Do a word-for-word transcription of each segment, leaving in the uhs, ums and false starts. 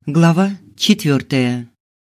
Глава четвертая.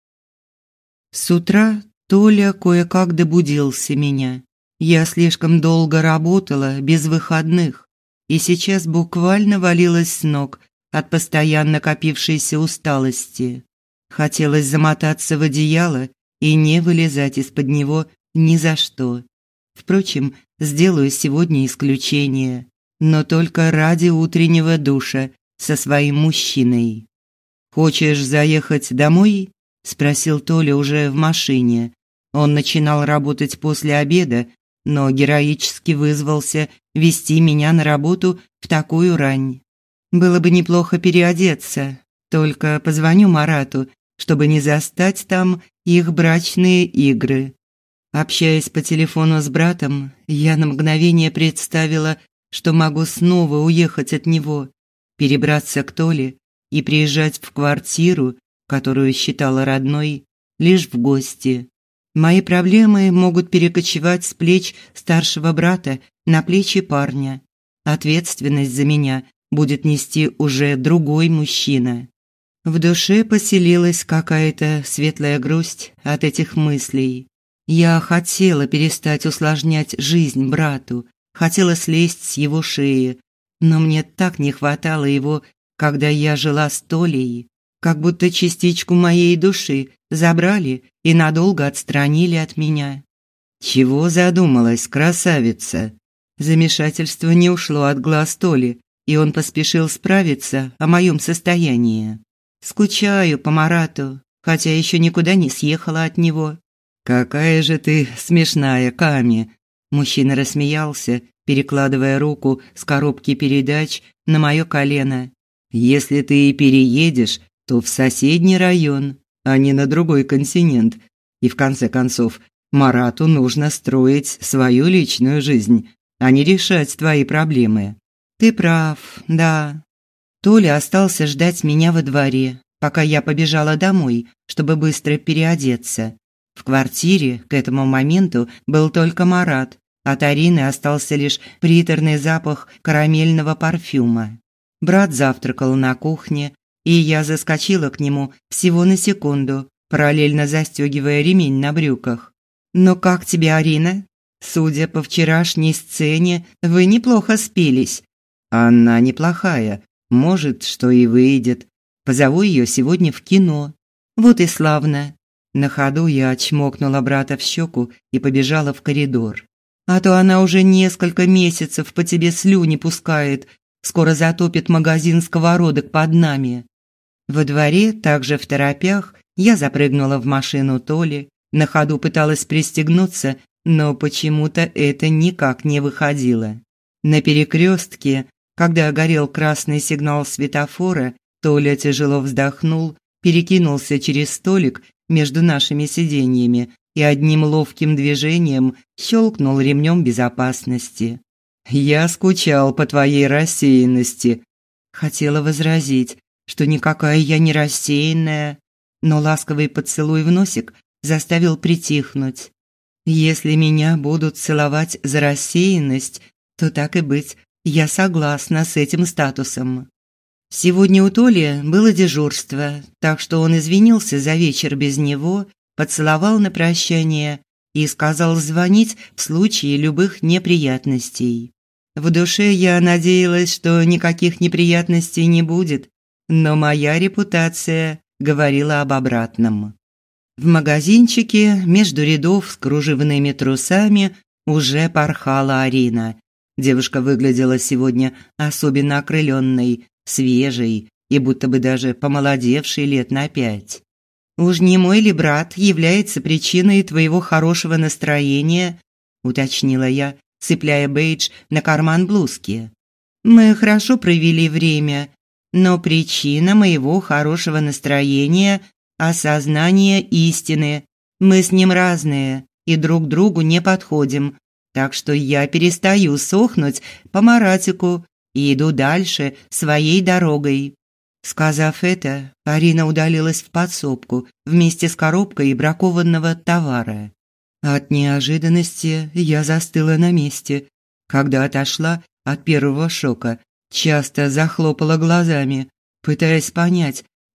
С утра Толя кое-как добудился меня. Я слишком долго работала, без выходных, и сейчас буквально валилась с ног от постоянно копившейся усталости. Хотелось замотаться в одеяло и не вылезать из-под него ни за что. Впрочем, сделаю сегодня исключение, но только ради утреннего душа со своим мужчиной. «Хочешь заехать домой?» – спросил Толя уже в машине. Он начинал работать после обеда, но героически вызвался вести меня на работу в такую рань. Было бы неплохо переодеться, только позвоню Марату, чтобы не застать там их брачные игры. Общаясь по телефону с братом, я на мгновение представила, что могу снова уехать от него, перебраться к Толе и приезжать в квартиру, которую считала родной, лишь в гости. Мои проблемы могут перекочевать с плеч старшего брата на плечи парня. Ответственность за меня будет нести уже другой мужчина. В душе поселилась какая-то светлая грусть от этих мыслей. Я хотела перестать усложнять жизнь брату, хотела слезть с его шеи, но мне так не хватало его, когда я жила с Толей, как будто частичку моей души забрали и надолго отстранили от меня. «Чего задумалась, красавица?» Замешательство не ушло от глаз Толи, и он поспешил справиться о моем состоянии. «Скучаю по Марату, хотя еще никуда не съехала от него». «Какая же ты смешная, Ками!» Мужчина рассмеялся, перекладывая руку с коробки передач на мое колено. «Если ты и переедешь, то в соседний район, а не на другой континент. И в конце концов, Марату нужно строить свою личную жизнь, а не решать твои проблемы». «Ты прав, да». Толя остался ждать меня во дворе, пока я побежала домой, чтобы быстро переодеться. В квартире к этому моменту был только Марат, от Арины остался лишь приторный запах карамельного парфюма. Брат завтракал на кухне, и я заскочила к нему всего на секунду, параллельно застегивая ремень на брюках. «Ну как тебе, Арина? Судя по вчерашней сцене, вы неплохо спелись». «Она неплохая, может, что и выйдет. Позову ее сегодня в кино». «Вот и славно». На ходу я чмокнула брата в щеку и побежала в коридор. «А то она уже несколько месяцев по тебе слюни пускает. Скоро затопит магазин сковородок под нами». Во дворе, также в торопях, я запрыгнула в машину Толи, на ходу пыталась пристегнуться, но почему-то это никак не выходило. На перекрестке, когда горел красный сигнал светофора, Толя тяжело вздохнул, перекинулся через столик между нашими сиденьями и одним ловким движением щелкнул ремнем безопасности. «Я скучал по твоей рассеянности». Хотела возразить, что никакая я не рассеянная, но ласковый поцелуй в носик заставил притихнуть. Если меня будут целовать за рассеянность, то так и быть, я согласна с этим статусом. Сегодня у Толи было дежурство, так что он извинился за вечер без него, поцеловал на прощание и сказал звонить в случае любых неприятностей. В душе я надеялась, что никаких неприятностей не будет, но моя репутация говорила об обратном. В магазинчике между рядов с кружевными трусами уже порхала Арина. Девушка выглядела сегодня особенно окрыленной, свежей и будто бы даже помолодевшей лет на пять. «Уж не мой ли брат является причиной твоего хорошего настроения?» – уточнила я, цепляя бейдж на карман блузки. «Мы хорошо провели время, но причина моего хорошего настроения – осознание истины. Мы с ним разные и друг другу не подходим, так что я перестаю сохнуть по Маратику и иду дальше своей дорогой». Сказав это, Арина удалилась в подсобку вместе с коробкой бракованного товара. От неожиданности я застыла на месте. Когда отошла от первого шока, часто захлопала глазами, пытаясь понять,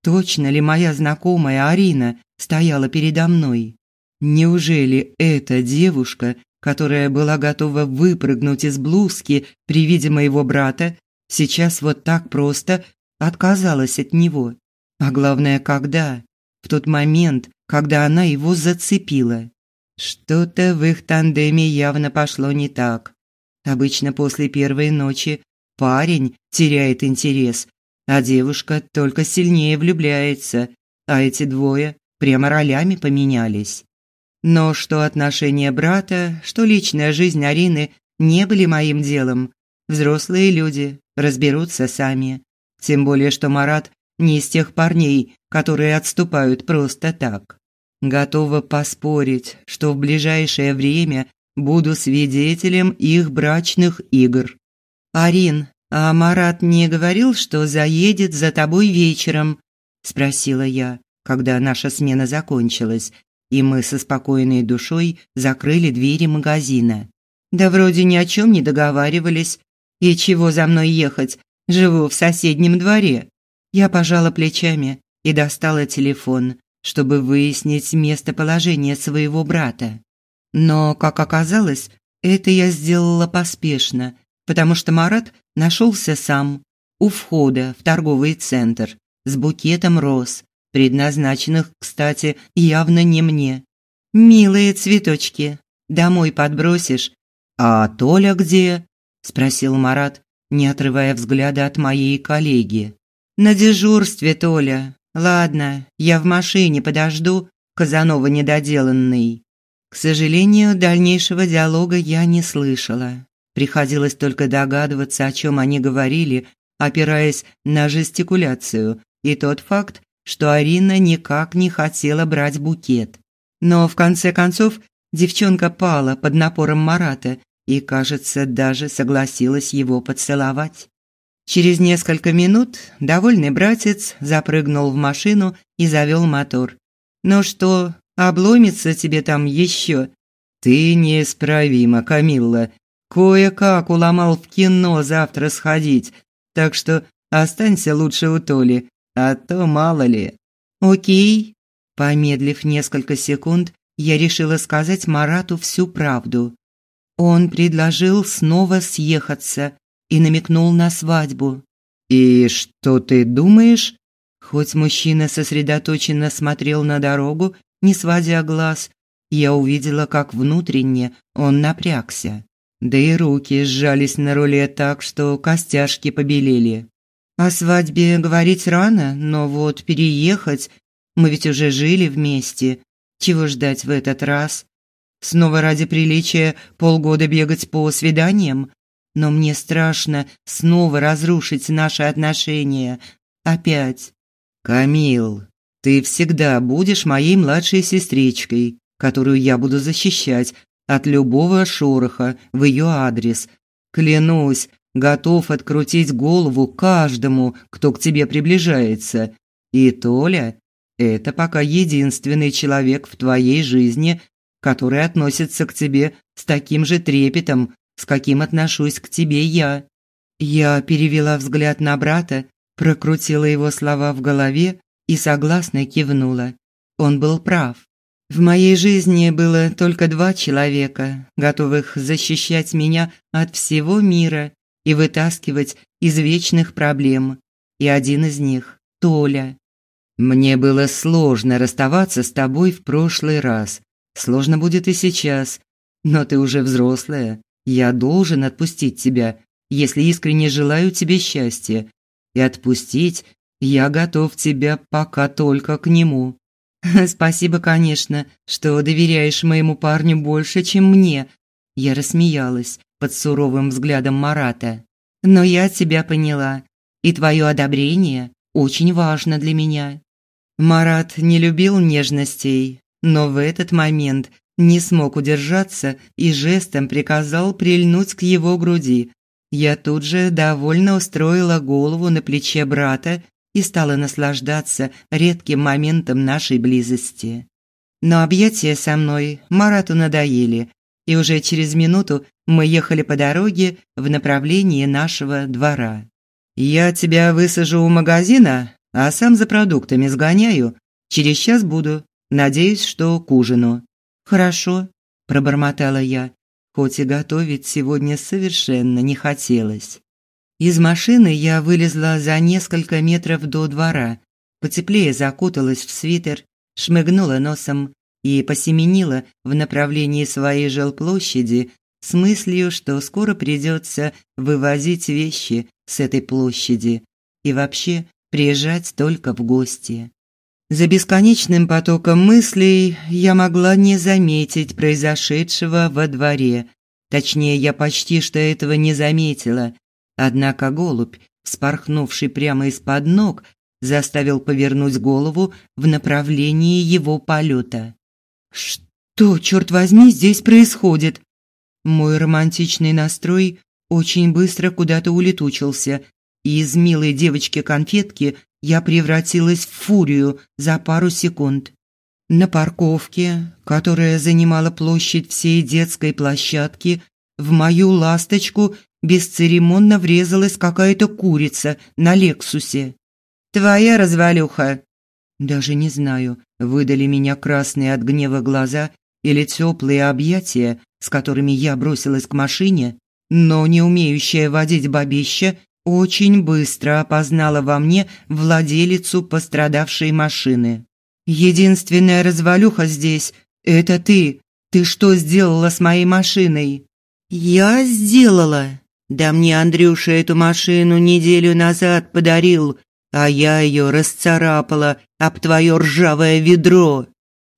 точно ли моя знакомая Арина стояла передо мной? Неужели эта девушка, которая была готова выпрыгнуть из блузки при виде моего брата, сейчас вот так просто отказалась от него? А главное, когда? В тот момент, когда она его зацепила. Что-то в их тандеме явно пошло не так. Обычно после первой ночи парень теряет интерес, а девушка только сильнее влюбляется, а эти двое прямо ролями поменялись. Но что отношения брата, что личная жизнь Арины не были моим делом. Взрослые люди разберутся сами. Тем более, что Марат не из тех парней, которые отступают просто так. Готова поспорить, что в ближайшее время буду свидетелем их брачных игр. «Арин, а Марат не говорил, что заедет за тобой вечером?» – спросила я, когда наша смена закончилась, и мы со спокойной душой закрыли двери магазина. «Да вроде ни о чем не договаривались. И чего за мной ехать? Живу в соседнем дворе». Я пожала плечами и достала телефон, чтобы выяснить местоположение своего брата. Но, как оказалось, это я сделала поспешно, потому что Марат нашелся сам, у входа в торговый центр, с букетом роз, предназначенных, кстати, явно не мне. «Милые цветочки, домой подбросишь?» «А Толя где?» – спросил Марат, не отрывая взгляда от моей коллеги. «На дежурстве, Толя. Ладно, я в машине подожду, Казанова недоделанный». К сожалению, дальнейшего диалога я не слышала. Приходилось только догадываться, о чем они говорили, опираясь на жестикуляцию и тот факт, что Арина никак не хотела брать букет. Но в конце концов девчонка пала под напором Марата и, кажется, даже согласилась его поцеловать. Через несколько минут довольный братец запрыгнул в машину и завел мотор. «Ну что, обломится тебе там еще?» «Ты неисправима, Камилла. Кое-как уломал в кино завтра сходить, так что останься лучше у Толи, а то мало ли». «Окей». Помедлив несколько секунд, я решила сказать Марату всю правду. Он предложил снова съехаться и намекнул на свадьбу. «И что ты думаешь?» Хоть мужчина сосредоточенно смотрел на дорогу, не сводя глаз, я увидела, как внутренне он напрягся. Да и руки сжались на руле так, что костяшки побелели. О свадьбе говорить рано, но вот переехать... Мы ведь уже жили вместе. Чего ждать в этот раз? Снова ради приличия полгода бегать по свиданиям? Но мне страшно снова разрушить наши отношения. Опять. «Камил, ты всегда будешь моей младшей сестричкой, которую я буду защищать от любого шороха в ее адрес. Клянусь, готов открутить голову каждому, кто к тебе приближается. И Толя – это пока единственный человек в твоей жизни, который относится к тебе с таким же трепетом, с каким отношусь к тебе я». Я перевела взгляд на брата, прокрутила его слова в голове и согласно кивнула. Он был прав. В моей жизни было только два человека, готовых защищать меня от всего мира и вытаскивать из вечных проблем. И один из них – Толя. «Мне было сложно расставаться с тобой в прошлый раз. Сложно будет и сейчас. Но ты уже взрослая. Я должен отпустить тебя, если искренне желаю тебе счастья. И отпустить я готов тебя пока только к нему». «Спасибо, конечно, что доверяешь моему парню больше, чем мне». Я рассмеялась под суровым взглядом Марата. «Но я тебя поняла, и твое одобрение очень важно для меня». Марат не любил нежностей, но в этот момент не смог удержаться и жестом приказал прильнуть к его груди. Я тут же довольно устроила голову на плече брата и стала наслаждаться редким моментом нашей близости. Но объятия со мной Марату надоели, и уже через минуту мы ехали по дороге в направлении нашего двора. «Я тебя высажу у магазина, а сам за продуктами сгоняю. Через час буду. Надеюсь, что к ужину». «Хорошо», – пробормотала я, хоть и готовить сегодня совершенно не хотелось. Из машины я вылезла за несколько метров до двора, потеплее закуталась в свитер, шмыгнула носом и посеменила в направлении своей жилплощади с мыслью, что скоро придется вывозить вещи с этой площади и вообще приезжать только в гости. За бесконечным потоком мыслей я могла не заметить произошедшего во дворе. Точнее, я почти что этого не заметила. Однако голубь, вспорхнувший прямо из-под ног, заставил повернуть голову в направлении его полета. «Что, черт возьми, здесь происходит?» Мой романтичный настрой очень быстро куда-то улетучился, и из милой девочки-конфетки я превратилась в фурию за пару секунд. На парковке, которая занимала площадь всей детской площадки, в мою ласточку бесцеремонно врезалась какая-то курица на «Лексусе». «Твоя развалюха!» Даже не знаю, выдали меня красные от гнева глаза или теплые объятия, с которыми я бросилась к машине, но не умеющая водить бабища очень быстро опознала во мне владелицу пострадавшей машины. «Единственная развалюха здесь – это ты. Ты что сделала с моей машиной?» «Я сделала. Да мне Андрюша эту машину неделю назад подарил, а я ее расцарапала об твое ржавое ведро».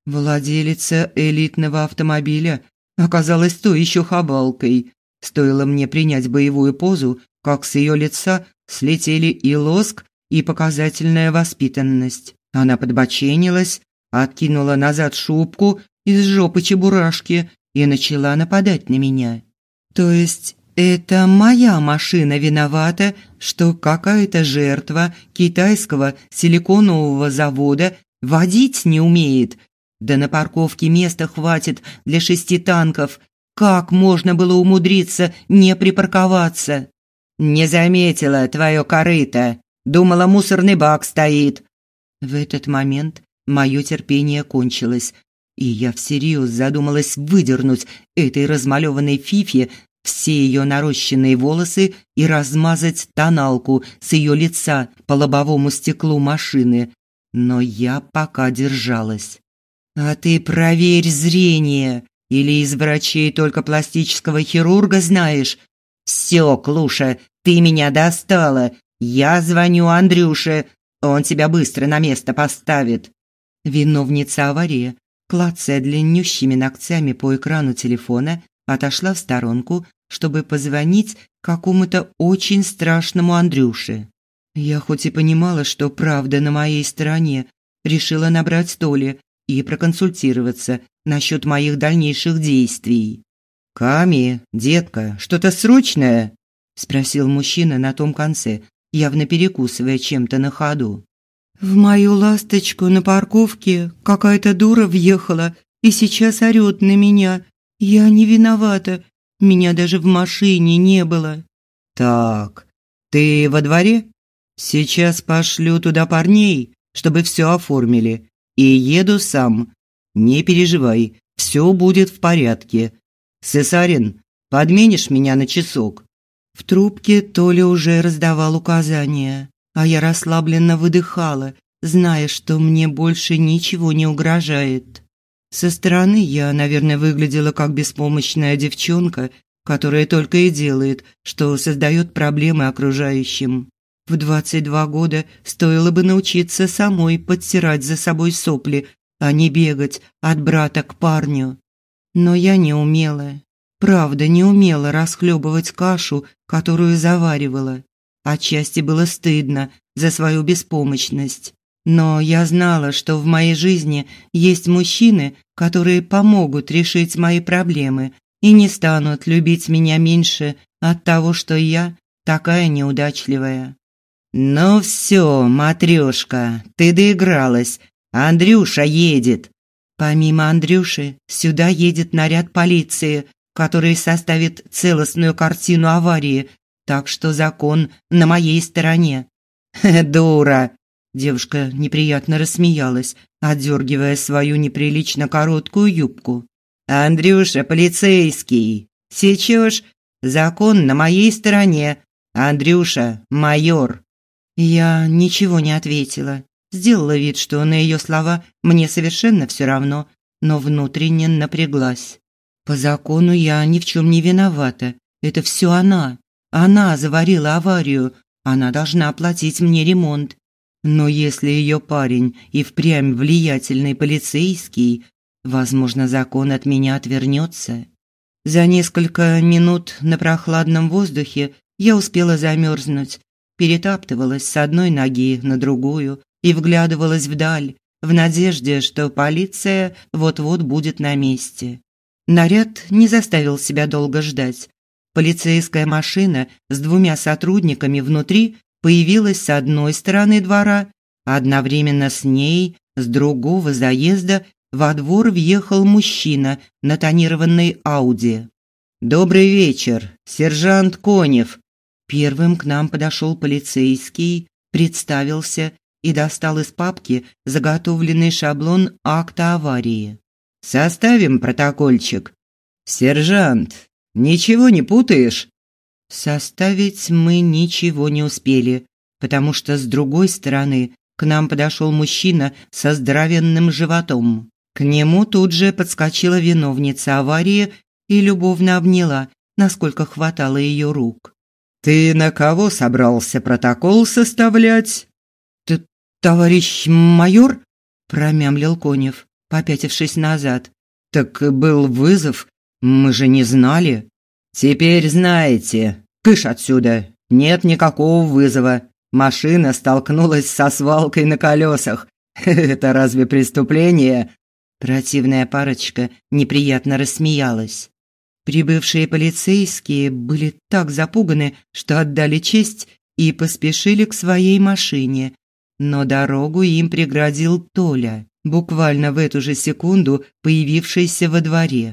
Владелица элитного автомобиля оказалась той еще хабалкой. Стоило мне принять боевую позу, как с ее лица слетели и лоск, и показательная воспитанность. Она подбоченилась, откинула назад шубку из жопы чебурашки и начала нападать на меня. То есть это моя машина виновата, что какая-то жертва китайского силиконового завода водить не умеет? Да на парковке места хватит для шести танков. Как можно было умудриться не припарковаться? «Не заметила твое корыто. Думала, мусорный бак стоит». В этот момент мое терпение кончилось, и я всерьез задумалась выдернуть этой размалеванной фифе все ее нарощенные волосы и размазать тоналку с ее лица по лобовому стеклу машины. Но я пока держалась. «А ты проверь зрение. Или из врачей только пластического хирурга знаешь? Все, Клуша, ты меня достала. Я звоню Андрюше. Он тебя быстро на место поставит». Виновница аварии, клацая длиннющими ногтями по экрану телефона, отошла в сторонку, чтобы позвонить какому-то очень страшному Андрюше. Я хоть и понимала, что правда на моей стороне, решила набрать Толи и проконсультироваться насчет моих дальнейших действий. «Ками, детка, что-то срочное?» – спросил мужчина на том конце, явно перекусывая чем-то на ходу. «В мою ласточку на парковке какая-то дура въехала и сейчас орёт на меня. Я не виновата, меня даже в машине не было». «Так, ты во дворе? Сейчас пошлю туда парней, чтобы все оформили, и еду сам. Не переживай, все будет в порядке. Сесарин, подменишь меня на часок?» В трубке Толя уже раздавал указания, а я расслабленно выдыхала, зная, что мне больше ничего не угрожает. Со стороны я, наверное, выглядела как беспомощная девчонка, которая только и делает, что создает проблемы окружающим. В двадцать два года стоило бы научиться самой подтирать за собой сопли, а не бегать от брата к парню. Но я не умела. Правда, не умела расхлебывать кашу, которую заваривала. Отчасти было стыдно за свою беспомощность. Но я знала, что в моей жизни есть мужчины, которые помогут решить мои проблемы и не станут любить меня меньше от того, что я такая неудачливая. «Ну все, матрешка, ты доигралась. Андрюша едет». Помимо Андрюши, сюда едет наряд полиции, который составит целостную картину аварии, так что закон на моей стороне. «Дура!» Девушка неприятно рассмеялась, отдергивая свою неприлично короткую юбку. «Андрюша, полицейский! Сечешь? Закон на моей стороне. Андрюша, майор!» Я ничего не ответила. Сделала вид, что на ее слова мне совершенно все равно, но внутренне напряглась. По закону я ни в чем не виновата. Это все она. Она заварила аварию. Она должна оплатить мне ремонт. Но если ее парень и впрямь влиятельный полицейский, возможно, закон от меня отвернется. За несколько минут на прохладном воздухе я успела замерзнуть, перетаптывалась с одной ноги на другую и вглядывалась вдаль, в надежде, что полиция вот-вот будет на месте. Наряд не заставил себя долго ждать. Полицейская машина с двумя сотрудниками внутри появилась с одной стороны двора, а одновременно с ней, с другого заезда, во двор въехал мужчина на тонированной Ауди. «Добрый вечер, сержант Конев!» Первым к нам подошел полицейский, представился и достал из папки заготовленный шаблон акта аварии. «Составим протокольчик?» «Сержант, ничего не путаешь?» Составить мы ничего не успели, потому что с другой стороны к нам подошел мужчина со здоровенным животом. К нему тут же подскочила виновница аварии и любовно обняла, насколько хватало ее рук. «Ты на кого собрался протокол составлять?» «Т «Товарищ майор?» – промямлил Конев, попятившись назад. «Так был вызов, мы же не знали». «Теперь знаете. Кыш отсюда. Нет никакого вызова. Машина столкнулась со свалкой на колесах. Это разве преступление?» Противная парочка неприятно рассмеялась. Прибывшие полицейские были так запуганы, что отдали честь и поспешили к своей машине. Но дорогу им преградил Толя, буквально в эту же секунду появившийся во дворе.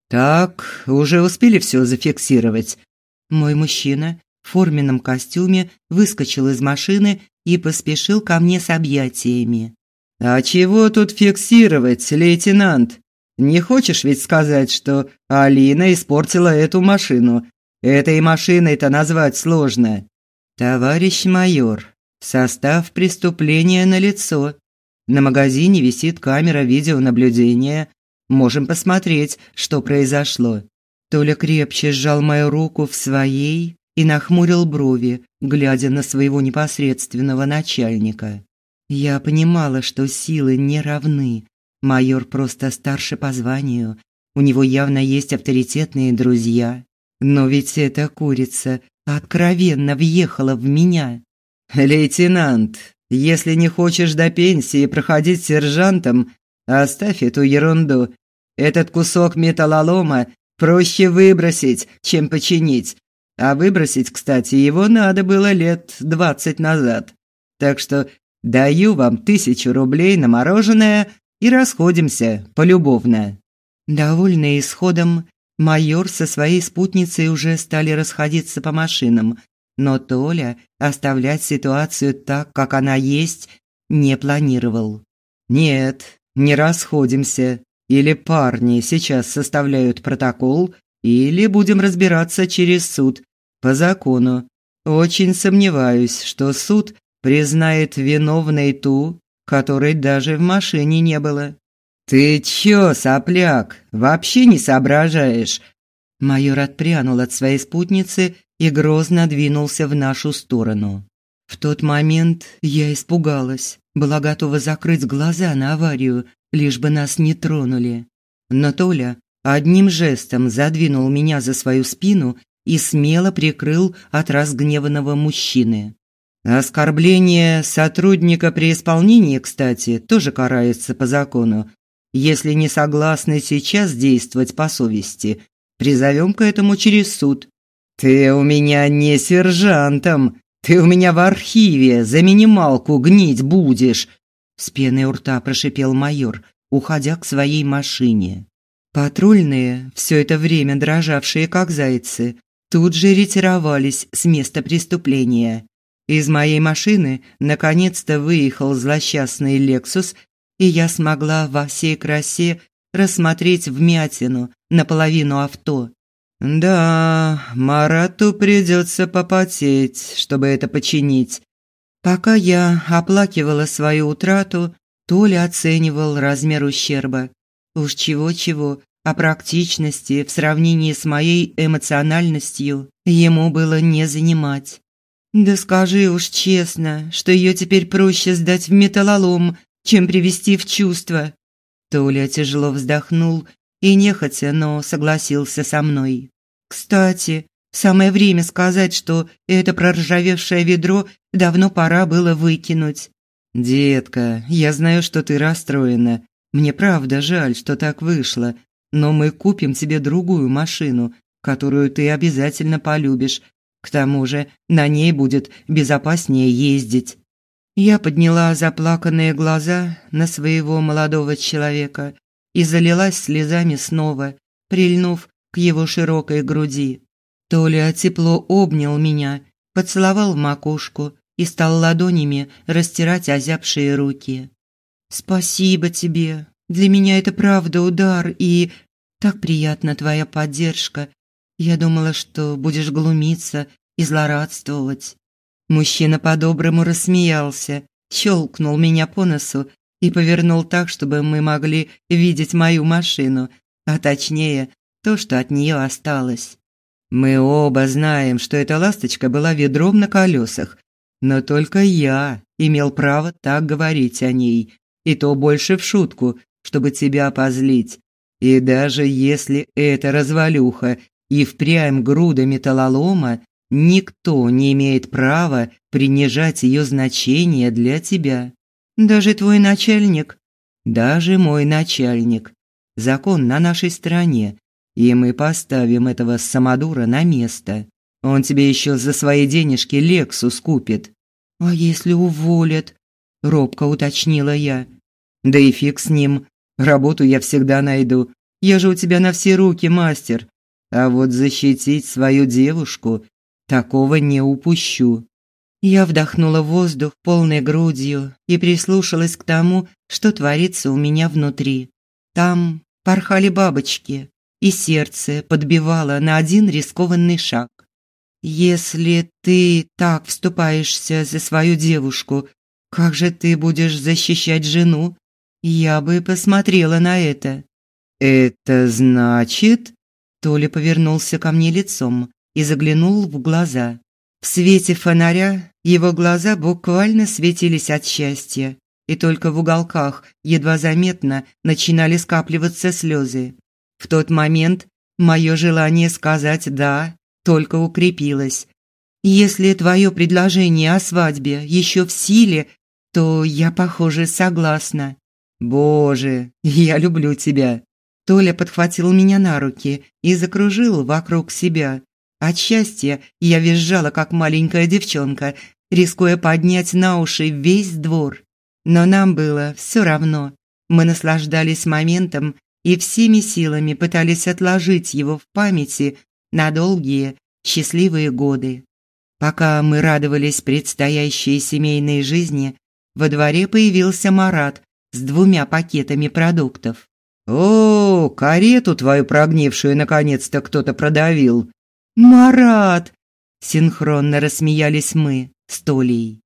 «Так, уже успели все зафиксировать?» Мой мужчина в форменном костюме выскочил из машины и поспешил ко мне с объятиями. «А чего тут фиксировать, лейтенант? Не хочешь ведь сказать, что Алина испортила эту машину? Этой машиной-то назвать сложно». «Товарищ майор, состав преступления налицо. На магазине висит камера видеонаблюдения. Можем посмотреть, что произошло». Толя крепче сжал мою руку в своей и нахмурил брови, глядя на своего непосредственного начальника. Я понимала, что силы не равны. Майор просто старше по званию. У него явно есть авторитетные друзья. Но ведь эта курица откровенно въехала в меня. «Лейтенант, если не хочешь до пенсии проходить сержантом, оставь эту ерунду. Этот кусок металлолома проще выбросить, чем починить. А выбросить, кстати, его надо было лет двадцать назад. Так что даю вам тысячу рублей на мороженое и расходимся полюбовно». Довольный исходом, майор со своей спутницей уже стали расходиться по машинам, но Толя оставлять ситуацию так, как она есть, не планировал. «Нет, не расходимся. Или парни сейчас составляют протокол, или будем разбираться через суд, по закону. Очень сомневаюсь, что суд признает виновной ту, которой даже в машине не было». «Ты чё, сопляк, вообще не соображаешь?» Майор отпрянул от своей спутницы и грозно двинулся в нашу сторону. В тот момент я испугалась, была готова закрыть глаза на аварию, лишь бы нас не тронули. Но Толя одним жестом задвинул меня за свою спину и смело прикрыл от разгневанного мужчины. Оскорбление сотрудника при исполнении, кстати, тоже карается по закону. Если не согласны сейчас действовать по совести, призовем к этому через суд. «Ты у меня не сержантом, ты у меня в архиве за минималку гнить будешь», с пеной у рта прошипел майор, уходя к своей машине. Патрульные, все это время дрожавшие как зайцы, тут же ретировались с места преступления. Из моей машины наконец-то выехал злосчастный «Лексус», и я смогла во всей красе рассмотреть вмятину наполовину авто. Да, Марату придется попотеть, чтобы это починить. Пока я оплакивала свою утрату, Толя оценивал размер ущерба. Уж чего-чего, а практичности в сравнении с моей эмоциональностью ему было не занимать. Да скажи уж честно, что ее теперь проще сдать в металлолом, чем привести в чувство. Толя тяжело вздохнул и нехотя, но согласился со мной. Кстати, самое время сказать, что это проржавевшее ведро давно пора было выкинуть. Детка, я знаю, что ты расстроена. Мне правда жаль, что так вышло, но мы купим тебе другую машину, которую ты обязательно полюбишь. К тому же, на ней будет безопаснее ездить. Я подняла заплаканные глаза на своего молодого человека и залилась слезами снова, прильнув к его широкой груди. Толя тепло обнял меня, поцеловал в макушку и стал ладонями растирать озябшие руки. «Спасибо тебе. Для меня это правда удар, и так приятна твоя поддержка. Я думала, что будешь глумиться и злорадствовать». Мужчина по-доброму рассмеялся, щелкнул меня по носу и повернул так, чтобы мы могли видеть мою машину, а точнее, то, что от нее осталось. Мы оба знаем, что эта ласточка была ведром на колесах, но только я имел право так говорить о ней, и то больше в шутку, чтобы тебя позлить. И даже если эта развалюха и впрямь груда металлолома, никто не имеет права принижать ее значение для тебя. Даже твой начальник, даже мой начальник. Закон на нашей стороне, и мы поставим этого самодура на место. Он тебе еще за свои денежки «Лексус» купит. А если уволят? Робко уточнила я. Да и фиг с ним. Работу я всегда найду. Я же у тебя на все руки мастер. А вот защитить свою девушку такого не упущу. Я вдохнула воздух полной грудью и прислушалась к тому, что творится у меня внутри. Там порхали бабочки, и сердце подбивало на один рискованный шаг. Если ты так вступаешься за свою девушку, как же ты будешь защищать жену? Я бы посмотрела на это. Это значит? Толя повернулся ко мне лицом и заглянул в глаза. В свете фонаря его глаза буквально светились от счастья, и только в уголках едва заметно начинали скапливаться слезы. В тот момент мое желание сказать «да» только укрепилось. Если твое предложение о свадьбе еще в силе, то я, похоже, согласна. Боже, я люблю тебя. Толя подхватил меня на руки и закружил вокруг себя. От счастья я визжала, как маленькая девчонка, рискуя поднять на уши весь двор. Но нам было все равно. Мы наслаждались моментом и всеми силами пытались отложить его в памяти на долгие, счастливые годы. Пока мы радовались предстоящей семейной жизни, во дворе появился Марат с двумя пакетами продуктов. «О, карету твою прогнившую наконец-то кто-то продавил!» «Марат!» – синхронно рассмеялись мы с Толей.